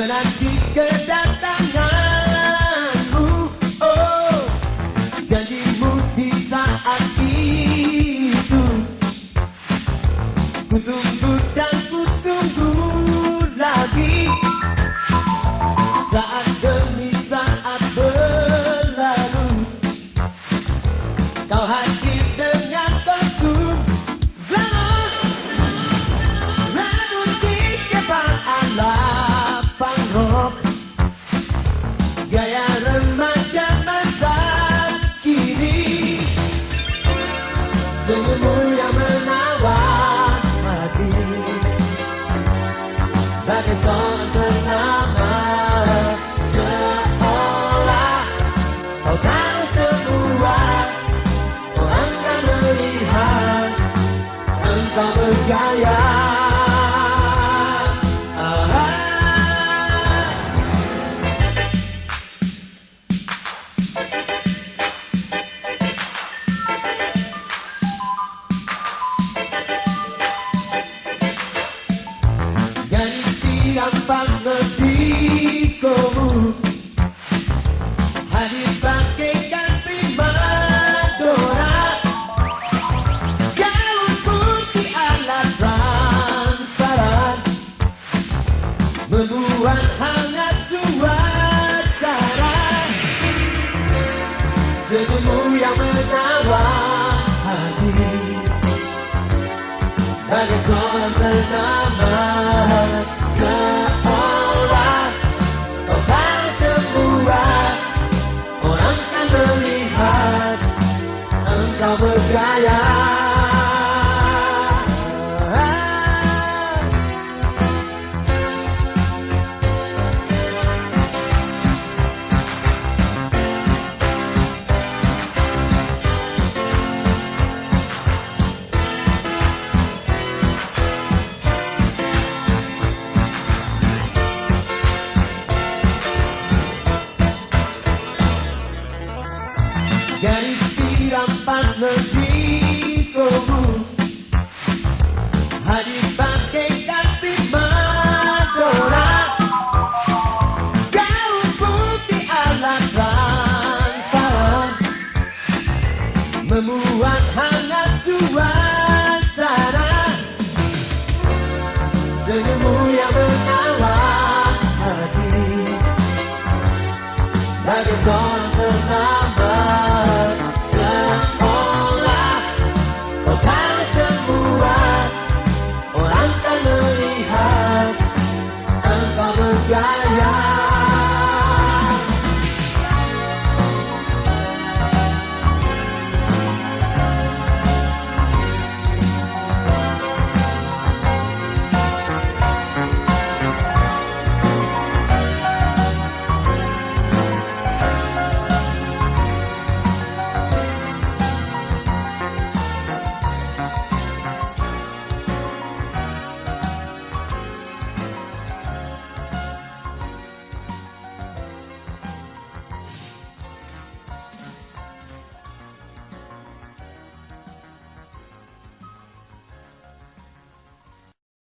menanti kedatanganmu. Oh, janjimu di saat itu ku tunggu dan ku tunggu lagi. Saat demi saat berlalu, kau hadir dengan kostum glamour, rambut dikepang ala punk rock, gaya remaja masa kini. Senyummu yang menawan hati, bagai seorang ternama, seolah kau tahu semua. Orang kan melihat engkau bergaya. Gadis tampan ngediskomu, hadir bagaikan primadona, gaun putih ala transparan, membuat hangat suasana. Senyummu yang menawan hati, bagai seorang ternama, seolah kau tahu semua. Orang kan melihat engkau bergaya. Gadis tampan ngediskomu, hadir bagaikan primadona, gaun putih ala transparan, membuat hangat suasana. Senyummu yang